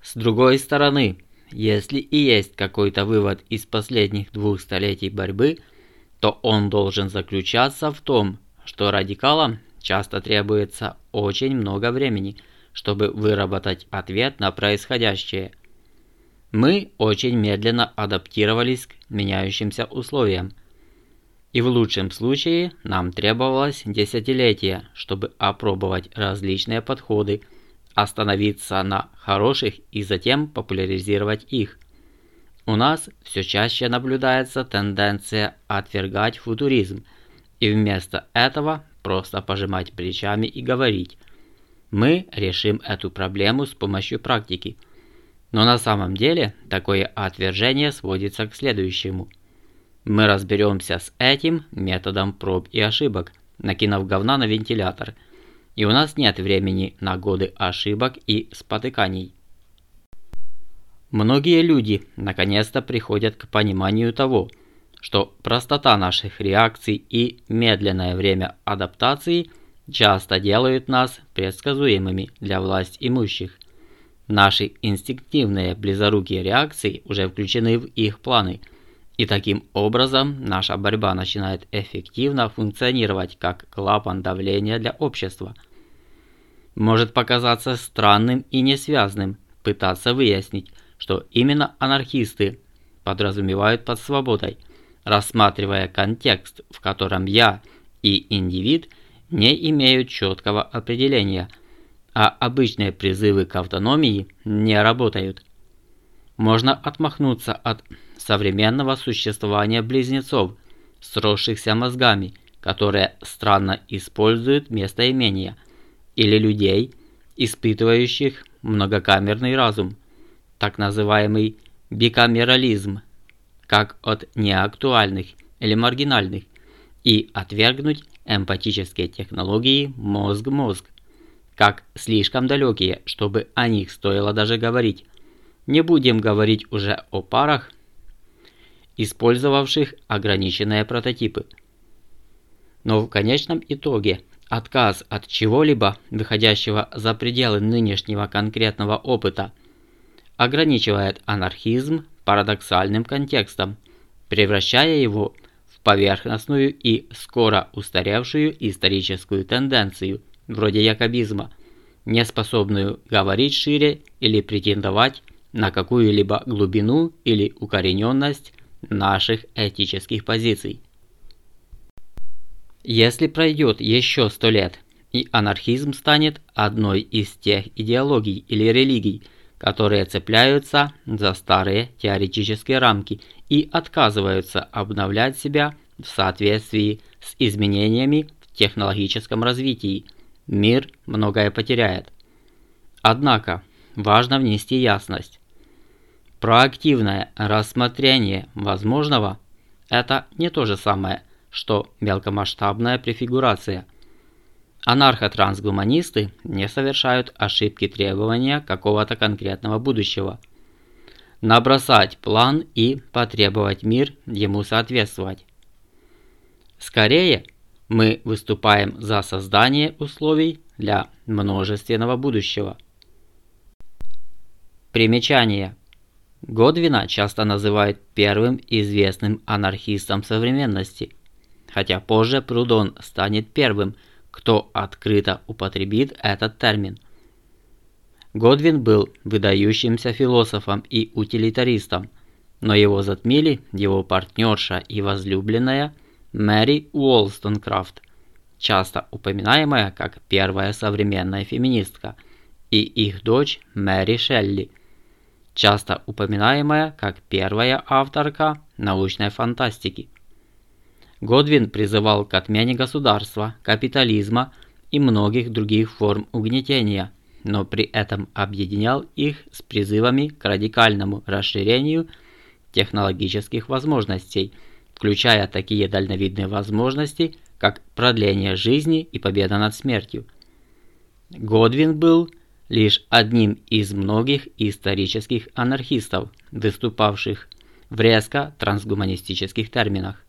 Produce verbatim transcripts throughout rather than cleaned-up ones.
С другой стороны, если и есть какой-то вывод из последних двух столетий борьбы, то он должен заключаться в том, что радикалам часто требуется очень много времени, чтобы выработать ответ на происходящее. Мы очень медленно адаптировались к меняющимся условиям, и в лучшем случае нам требовалось десятилетия, чтобы опробовать различные подходы, остановиться на хороших и затем популяризировать их. У нас все чаще наблюдается тенденция отвергать футуризм и вместо этого просто пожимать плечами и говорить: мы решим эту проблему с помощью практики. Но на самом деле такое отвержение сводится к следующему: мы разберемся с этим методом проб и ошибок, накинув говна на вентилятор, и у нас нет времени на годы ошибок и спотыканий. Многие люди наконец-то приходят к пониманию того, что простота наших реакций и медленное время адаптации часто делают нас предсказуемыми для власть имущих. Наши инстинктивные близорукие реакции уже включены в их планы, и таким образом наша борьба начинает эффективно функционировать как клапан давления для общества. Может показаться странным и несвязным пытаться выяснить, что именно анархисты подразумевают под свободой, рассматривая контекст, в котором я и индивид не имеют четкого определения, а обычные призывы к автономии не работают. Можно отмахнуться от современного существования близнецов, сросшихся мозгами, которые странно используют местоимения, или людей, испытывающих многокамерный разум, так называемый бикамерализм, как от неактуальных или маргинальных, и отвергнуть эмпатические технологии мозг-мозг, как слишком далекие, чтобы о них стоило даже говорить. Не будем говорить уже о парах, использовавших ограниченные прототипы. Но в конечном итоге отказ от чего-либо, выходящего за пределы нынешнего конкретного опыта, ограничивает анархизм парадоксальным контекстом, превращая его в поверхностную и скоро устаревшую историческую тенденцию, вроде якобизма, не способную говорить шире или претендовать на какую-либо глубину или укорененность наших этических позиций. Если пройдет еще сто лет, и анархизм станет одной из тех идеологий или религий, которые цепляются за старые теоретические рамки и отказываются обновлять себя в соответствии с изменениями в технологическом развитии, мир многое потеряет. Однако, важно внести ясность. Проактивное рассмотрение возможного – это не то же самое, что мелкомасштабная префигурация. Анархо-трансгуманисты не совершают ошибки требования какого-то конкретного будущего. Набросать план и потребовать мир ему соответствовать. Скорее, мы выступаем за создание условий для множественного будущего. Примечание. Годвина часто называют первым известным анархистом современности, хотя позже Прудон станет первым, кто открыто употребит этот термин. Годвин был выдающимся философом и утилитаристом, но его затмили его партнерша и возлюбленная Мэри Уоллстонкрафт, часто упоминаемая как первая современная феминистка, и их дочь Мэри Шелли, часто упоминаемая как первая авторка научной фантастики. Годвин призывал к отмене государства, капитализма и многих других форм угнетения, но при этом объединял их с призывами к радикальному расширению технологических возможностей, включая такие дальновидные возможности, как продление жизни и победа над смертью. Годвин был лишь одним из многих исторических анархистов, выступавших в резко трансгуманистических терминах.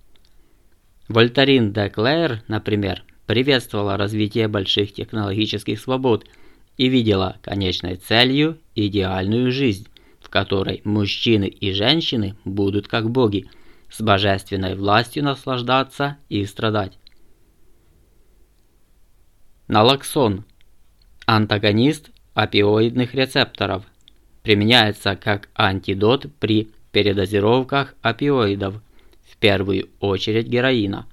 Вольтарин де Клейр, например, приветствовала развитие больших технологических свобод и видела конечной целью идеальную жизнь, в которой мужчины и женщины будут как боги, с божественной властью наслаждаться и страдать. Налоксон – антагонист опиоидных рецепторов. Применяется как антидот при передозировках опиоидов, в первую очередь героина.